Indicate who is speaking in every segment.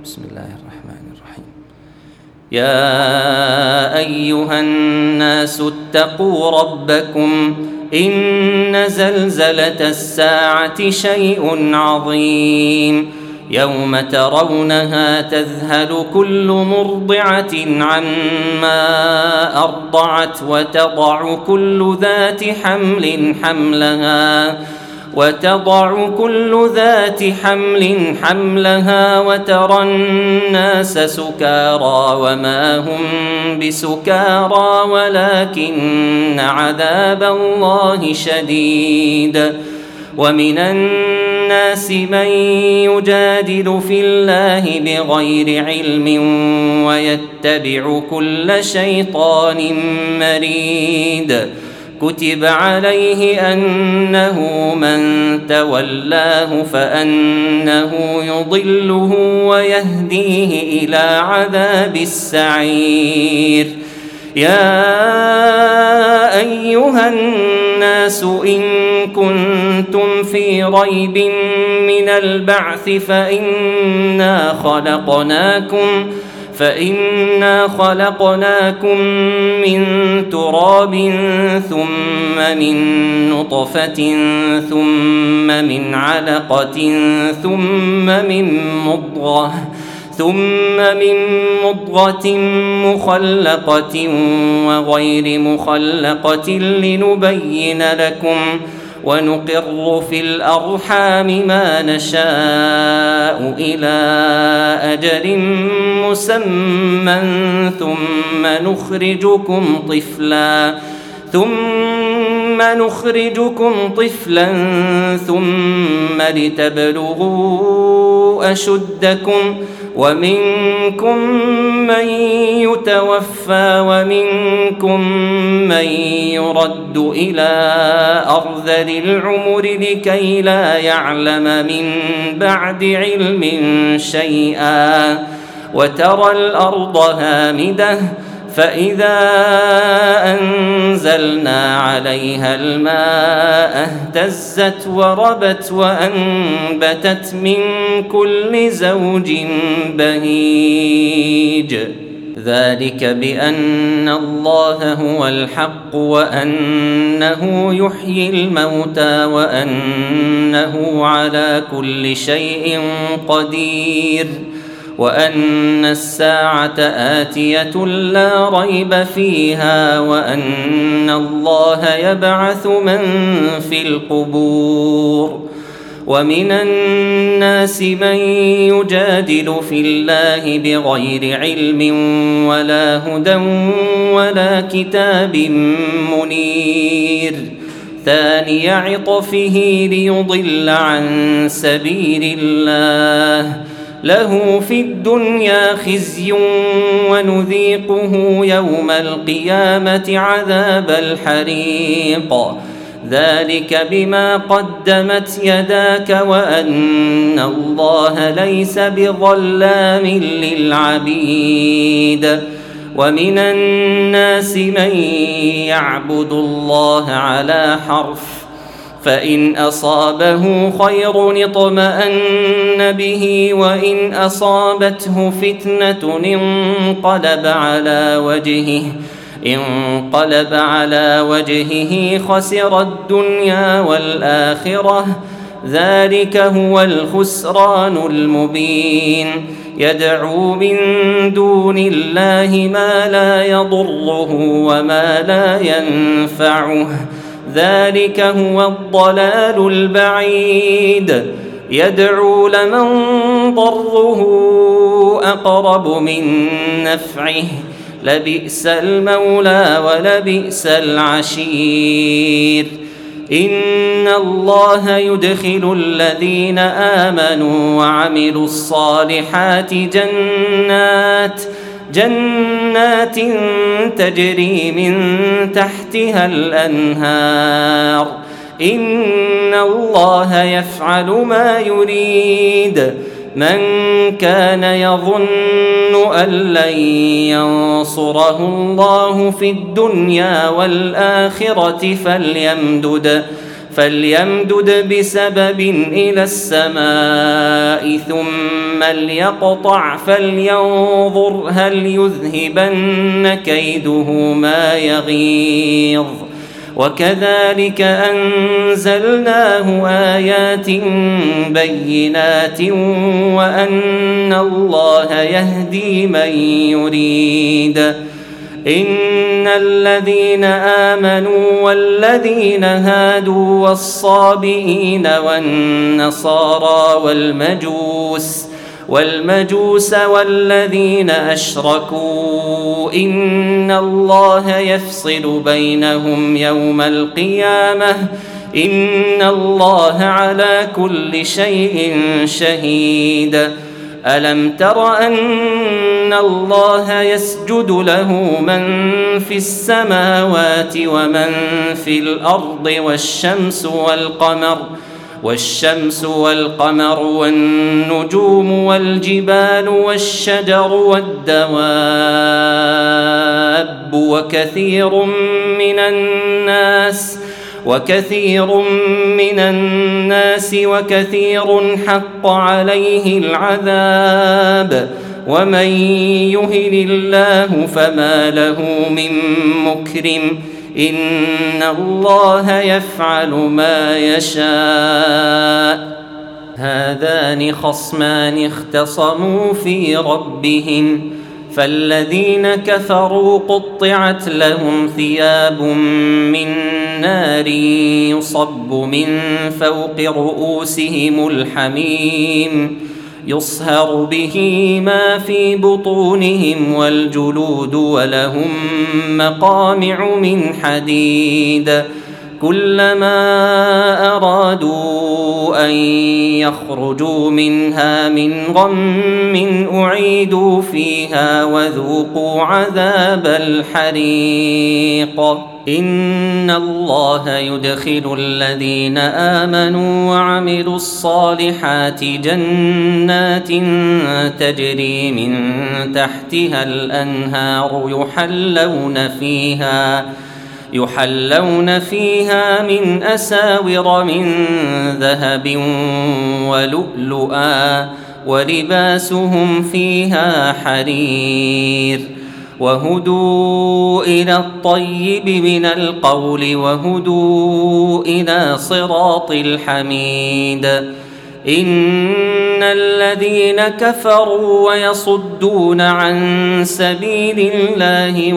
Speaker 1: بسم الله الرحمن الرحيم. يا أيها الناس اتقوا ربكم إن زلزلة الساعة شيء عظيم يوم ترونها تذهل كل مرضعة عما أرضعت وتضع كل ذات حمل حملها وترى الناس سكارى وما هم بسكارى ولكن عذاب الله شديد. ومن الناس من يجادل في الله بغير علم ويتبع كل شيطان مريد. كتب عليه أنه من تولاه فأنه يضله ويهديه إلى عذاب السعير. يا أيها الناس إن كنتم في ريب من البعث فإنا خلقناكم من تراب ثم من نطفة ثم من علقة ثم من مضغة مخلقة وغير مخلقة لنبين لكم ونقر في الأرحام ما نشاء إلى أجل مسمى ثم نخرجكم طفلا ثم لتبلغوا أشدكم ومنكم من يتوفى ومنكم من يرد إلى أرذل العمر لكي لا يعلم من بعد علم شيئا. وترى الأرض هامدة فإذا أنزلنا عليها الماء اهتزت وربت وأنبتت من كل زوج بهيج. ذلك بأن الله هو الحق وأنه يحيي الموتى وأنه على كل شيء قدير وأن الساعة آتية لا ريب فيها وأن الله يبعث من في القبور. ومن الناس من يجادل في الله بغير علم ولا هدى ولا كتاب منير. ثاني عطفه ليضل عن سبيل الله له في الدنيا خزي ونذيقه يوم القيامة عذاب الحريق. ذلك بما قدمت يداك وأن الله ليس بظلام للعبيد. ومن الناس من يعبد الله على حرف فإن أصابه خير اطمأن به وإن أصابته فتنة انقلب على وجهه خسر الدنيا والآخرة. ذلك هو الخسران المبين. يدعو من دون الله ما لا يضره وما لا ينفعه. ذلك هو الضلال البعيد. يدعو لمن ضره أقرب من نفعه لبئس المولى ولبئس العشير. إن الله يدخل الذين آمنوا وعملوا الصالحات جنات تجري من تحتها الأنهار. إن الله يفعل ما يريد. من كان يظن أن لن ينصره الله في الدنيا والآخرة فليمدد بسبب إلى السماء ثم ليقطع فلينظر هل يذهبن كيده ما يغيظ وكذلك أنزلناه آيات بينات وأن الله يهدي من يريد إن الذين آمنوا والذين هادوا والصابئين والنصارى والمجوس والذين أشركوا إن الله يفصل بينهم يوم القيامة إن الله على كل شيء شهيد ألم تر أن الله يسجد له من في السماوات ومن في الأرض والشمس والقمر والنجوم والجبال والشجر والدواب وكثير من الناس وكثير حق عليه العذاب ومن يهن الله فما له من مكرم إن الله يفعل ما يشاء هذان خصمان اختصموا في ربهم فالذين كفروا قطعت لهم ثياب من نار يصب من فوق رؤوسهم الحميم يصهر به ما في بطونهم والجلود ولهم مقامع من حديد كلما أرادوا أن يخرجوا منها من غم أعيدوا فيها وذوقوا عذاب الحريق إن الله يدخل الذين آمنوا وعملوا الصالحات جنات تجري من تحتها الأنهار يحلون فيها من أساور من ذهب ولؤلؤا ولباسهم فيها حرير وهدوا إلى الطيب من القول وهدوا إلى صراط الحميد إن الذين كفروا ويصدون عن سبيل الله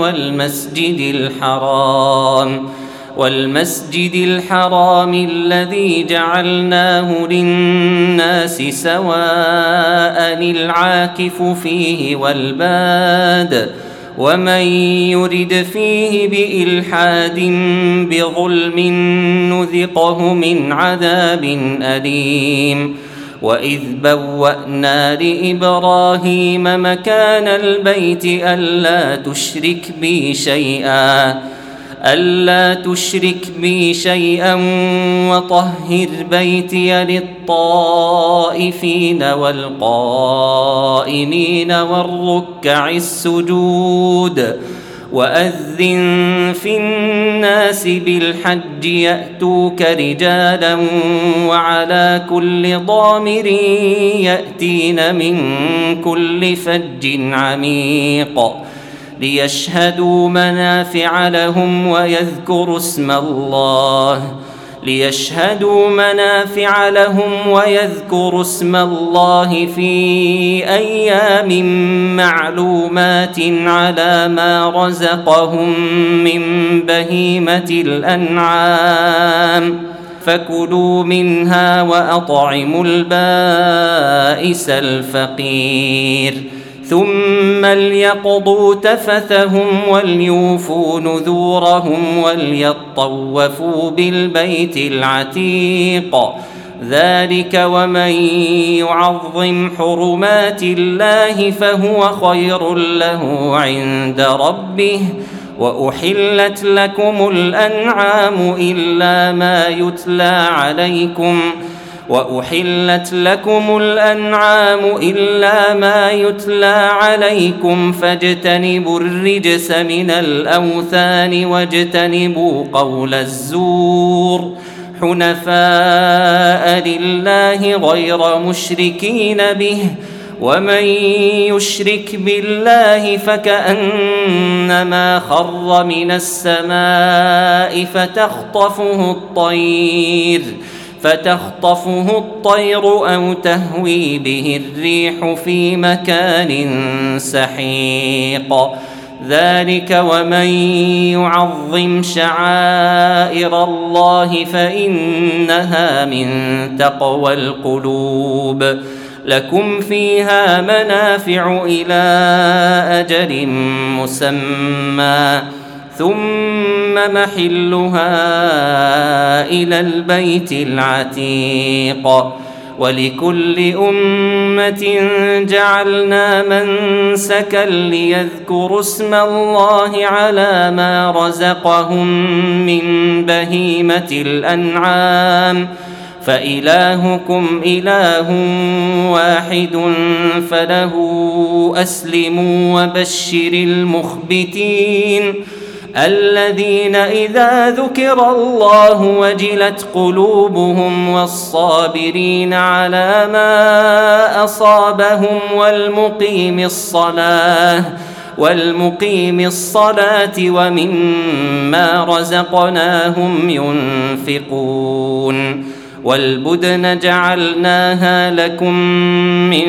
Speaker 1: والمسجد الحرام الذي جعلناه للناس سواء العاكف فيه والباد ومن يرد فيه بإلحاد بظلم نذقه من عذاب أليم وإذ بوأنا لإبراهيم مكان البيت ألا تشرك بي شيئا وطهر بيتي للطائفين والقائمين والركع السجود وأذن في الناس بالحج يأتوك رجالا وعلى كل ضامر يأتين من كل فج عميق ليشهدوا منافع لهم ويذكروا اسم الله في أيام معلومات على ما رزقهم من بهيمة الأنعام فكلوا منها وأطعموا البائس الفقير ثم ليقضوا تفثهم وليوفوا نذورهم وليطوفوا بالبيت العتيق ذلك ومن يعظم حرمات الله فهو خير له عند ربه وأحلت لكم الأنعام إلا ما يتلى عليكم فاجتنبوا الرجس من الأوثان واجتنبوا قول الزور حنفاء لله غير مشركين به، ومن يشرك بالله فكأنما خر من السماء فتخطفه الطير أو تهوي به الريح في مكان سحيق. ذلك ومن يعظم شعائر الله فإنها من تقوى القلوب. لكم فيها منافع إلى أجل مسمى، ثم محلها إلى البيت العتيق. ولكل أمة جعلنا منسكا ليذكروا اسم الله على ما رزقهم من بهيمة الأنعام، فإلهكم إله واحد فله أسلموا وبشر المخبتين الذين إذا ذكر الله وجلت قلوبهم، والصابرين على ما أصابهم والمقيم الصلاة ومما رزقناهم ينفقون. والبدن جعلناها لكم من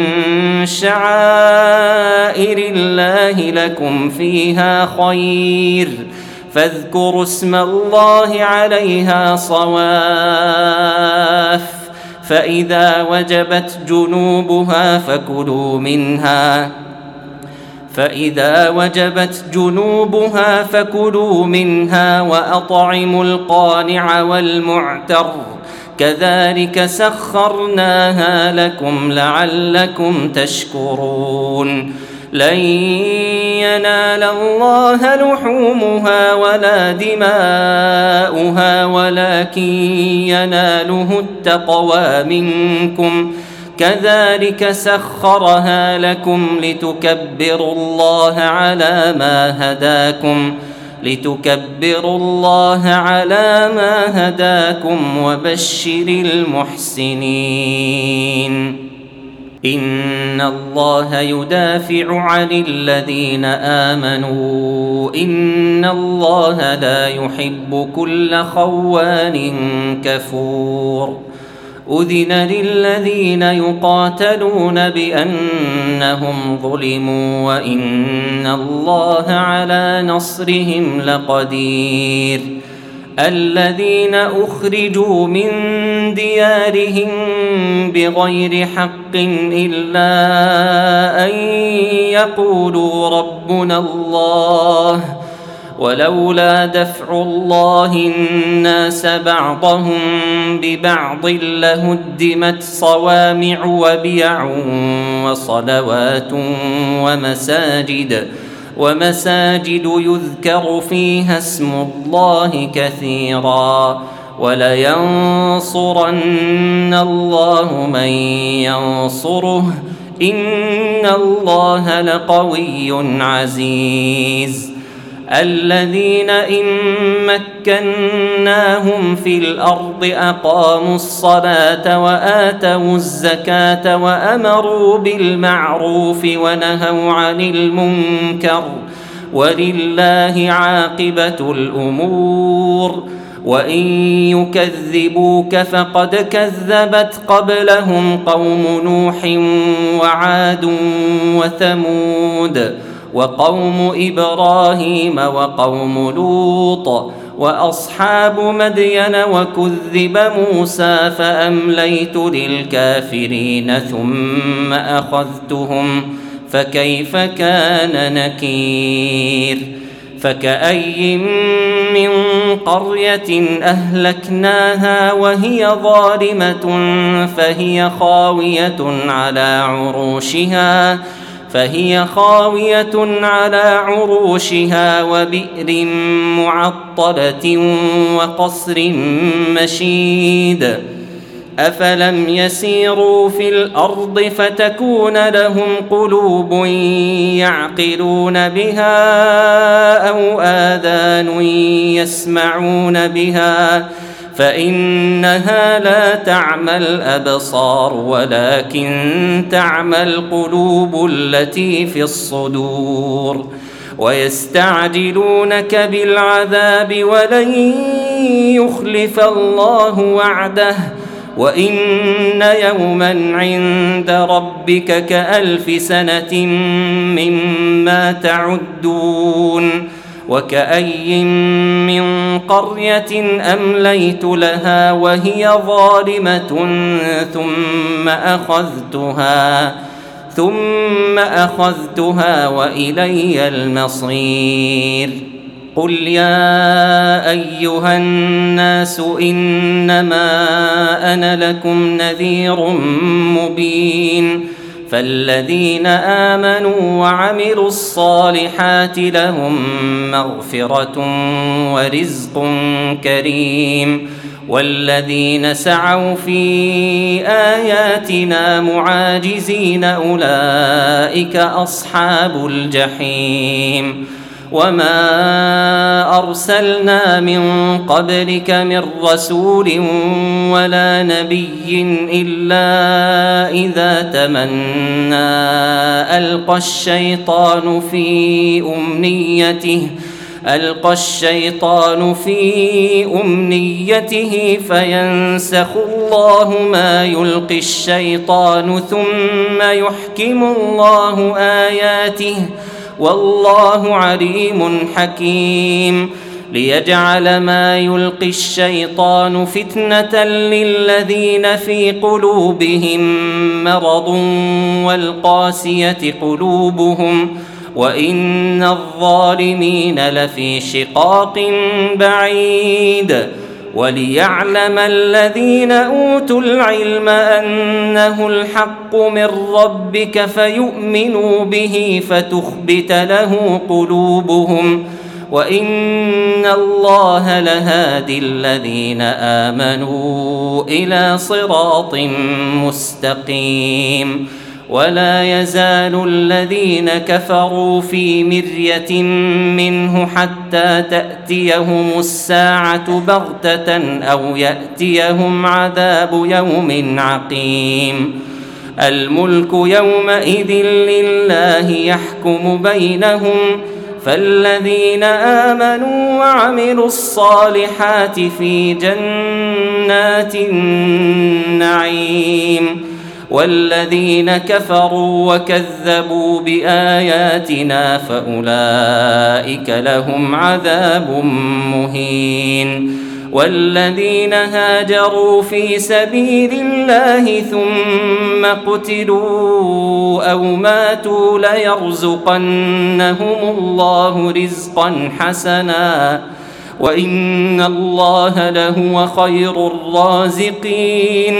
Speaker 1: شعائر الله لكم فيها خير، فاذكروا اسم الله عليها صواف، فإذا وجبت جنوبها فكلوا منها وأطعموا القانع والمعتر، كذلك سخرناها لكم لعلكم تشكرون. لن ينال الله لحومها ولا دماؤها ولكن يناله التقوى منكم، كذلك سخرها لكم لتكبروا الله على ما هداكم وبشر المحسنين. إن الله يدافع عن الذين آمنوا، إن الله لا يحب كل خوان كفور. أذن للذين يقاتلون بأنهم ظلموا وإن الله على نصرهم لقدير. الذين أخرجوا من ديارهم بغير حق إلا أن يقولوا ربنا الله، ولولا دفع الله الناس بعضهم ببعض لهدمت صوامع وبيع وصلوات ومساجد يذكر فيها اسم الله كثيرا، ولينصرن الله من ينصره، إن الله لقوي عزيز. الذين إن مكناهم في الأرض أقاموا الصلاة وآتوا الزكاة وأمروا بالمعروف ونهوا عن المنكر، ولله عاقبة الأمور. وإن يكذبوك فقد كذبت قبلهم قوم نوح وعاد وثمود وقوم إبراهيم وقوم لوط وأصحاب مدين، وكذب موسى فأمليت للكافرين ثم أخذتهم فكيف كان نكير. فكأي من قرية أهلكناها وهي ظالمة فهي خاوية على عروشها وبئر معطلة وقصر مشيد. أفلم يسيروا في الأرض فتكون لهم قلوب يعقلون بها أو آذان يسمعون بها فإنها لا تعمى الأبصار ولكن تعمى القلوب التي في الصدور. ويستعجلونك بالعذاب ولن يخلف الله وعده وإن يوما عند ربك كألف سنة مما تعدون. وكأي من قرية أمليت لها وهي ظالمة ثم أخذتها وإلي المصير. قل يا أيها الناس إنما أنا لكم نذير مبين. فالذين آمنوا وعملوا الصالحات لهم مغفرة ورزق كريم. والذين سعوا في آياتنا معاجزين أولئك أصحاب الجحيم. وما أرسلنا من قبلك من رسول ولا نبي إلا إذا تمنى ألقى الشيطان في أمنيته فينسخ الله ما يلقي الشيطان ثم يحكم الله آياته والله عليم حكيم. ليجعل ما يلقي الشيطان فتنة للذين في قلوبهم مرض والقاسية قلوبهم وإن الظالمين لفي شقاق بعيد. وليعلم الذين أوتوا العلم أنه الحق من ربك فيؤمنوا به فتخبت له قلوبهم وإن الله لهادي الذين آمنوا إلى صراط مستقيم. ولا يزال الذين كفروا في مرية منه حتى تأتيهم الساعة بغتة أو يأتيهم عذاب يوم عقيم. الملك يومئذ لله يحكم بينهم فالذين آمنوا وعملوا الصالحات في جنات النعيم. والذين كفروا وكذبوا بآياتنا فأولئك لهم عذاب مهين. والذين هاجروا في سبيل الله ثم قتلوا أو ماتوا ليرزقنهم الله رزقا حسنا وإن الله لهو خير الرازقين.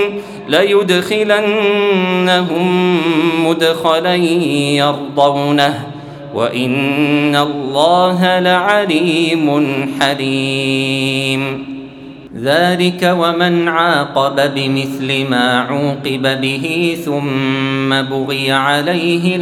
Speaker 1: ليدخلنهم مدخلا يرضونه وإن الله لعليم حليم. ذلك ومن عاقب بمثل ما عوقب به ثم بغي عليه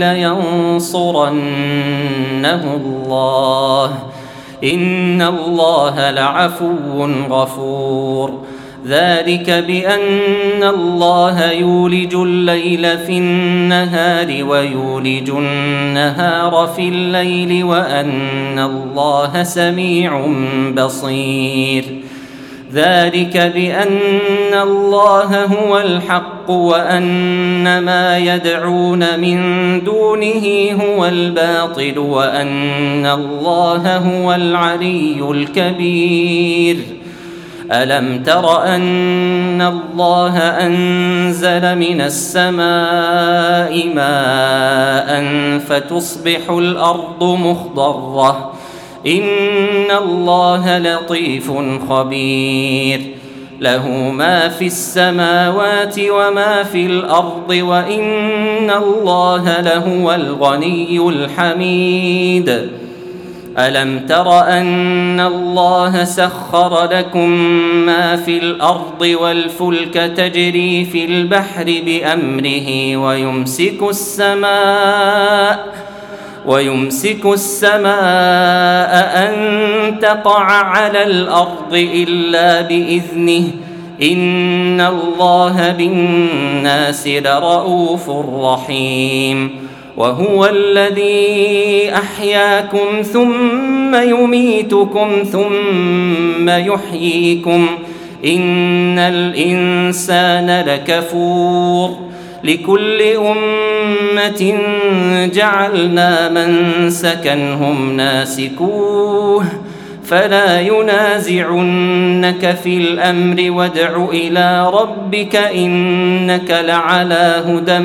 Speaker 1: لينصرنه الله إن الله لعفو غفور. ذلك بأن الله يولج الليل في النهار ويولج النهار في الليل وأن الله سميع بصير. ذلك بأن الله هو الحق وأن ما يدعون من دونه هو الباطل وأن الله هو العلي الكبير. ألم تر أن الله أنزل من السماء ماء فتصبح الأرض مخضرة إن الله لطيف خبير. له ما في السماوات وما في الأرض وإن الله لهو الغني الحميد. ألم تر أن الله سخر لكم ما في الأرض والفلك تجري في ويمسك السماء أن تقع على الأرض إلا بإذنه إن الله بالناس لرءوف رحيم وهو الذي أحياكم ثم يميتكم ثم يحييكم إن الإنسان لكفور لكل أمة جعلنا منسكا هم ناسكوه فلا ينازعنك في الأمر وادع إلى ربك إنك لعلى هدى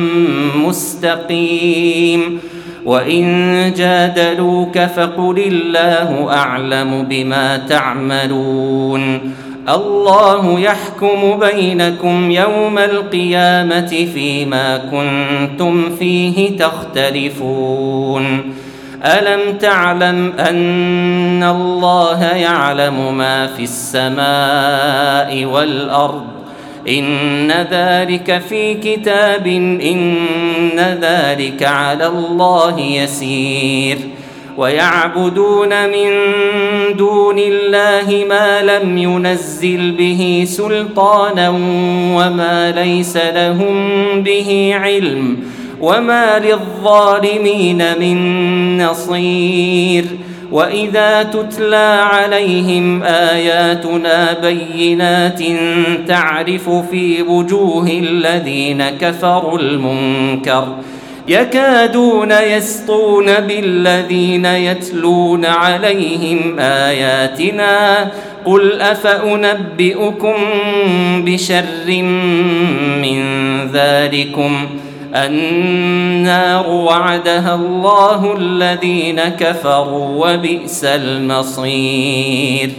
Speaker 1: مستقيم وإن جادلوك فقل الله أعلم بما تعملون الله يحكم بينكم يوم القيامة فيما كنتم فيه تختلفون ألم تعلم أن الله يعلم ما في السماء والأرض إن ذلك في كتاب إن ذلك على الله يسير ويعبدون من دون الله ما لم ينزل به سلطانا وما ليس لهم به علم وما للظالمين من نصير وإذا تتلى عليهم آياتنا بينات تعرف في وجوه الذين كفروا المنكر يكادون يسطون بالذين يتلون عليهم آياتنا قل أفأنبئكم بشر من ذلكم النار وعدها الله الذين كفروا وبئس المصير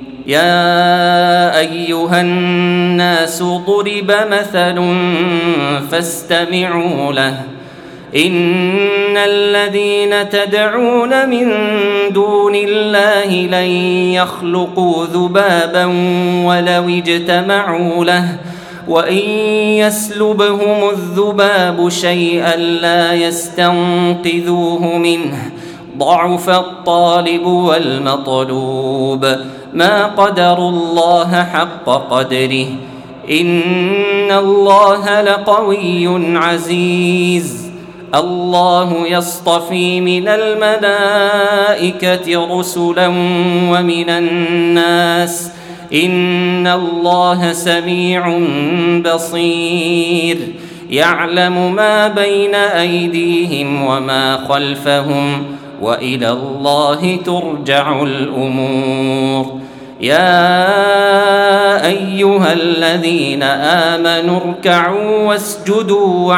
Speaker 1: يا أيها الناس ضرب مثل فاستمعوا له إن الذين تدعون من دون الله لن يخلقوا ذبابا ولو اجتمعوا له وإن يسلبهم الذباب شيئا لا يستنقذوه منه ضعف الطالب والمطلوب ما قدروا الله حق قدره إن الله لقوي عزيز الله يصطفي من الملائكة رسلا ومن الناس إن الله سميع بصير يعلم ما بين أيديهم وما خلفهم وإلى الله ترجع الأمور يا أيها الذين آمنوا اركعوا واسجدوا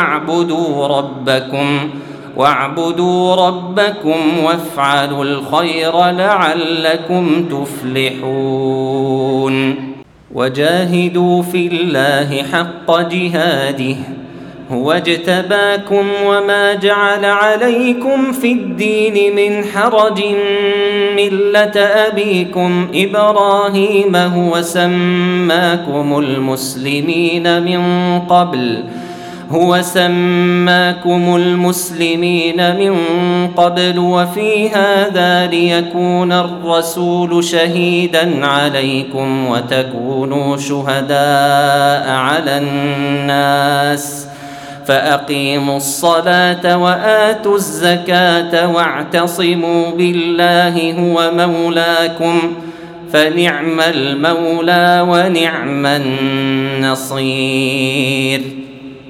Speaker 1: واعبدوا ربكم وافعلوا الخير لعلكم تفلحون وجاهدوا في الله حق جهاده هو اجتباكم وما جعل عليكم في الدين من حرج ملة أبيكم إبراهيم هو سماكم المسلمين من قبل وفي هذا ليكون الرسول شهيدا عليكم وتكونوا شهداء على الناس فأقيموا الصلاة وآتوا الزكاة واعتصموا بالله هو مولاكم فنعم المولى ونعم النصير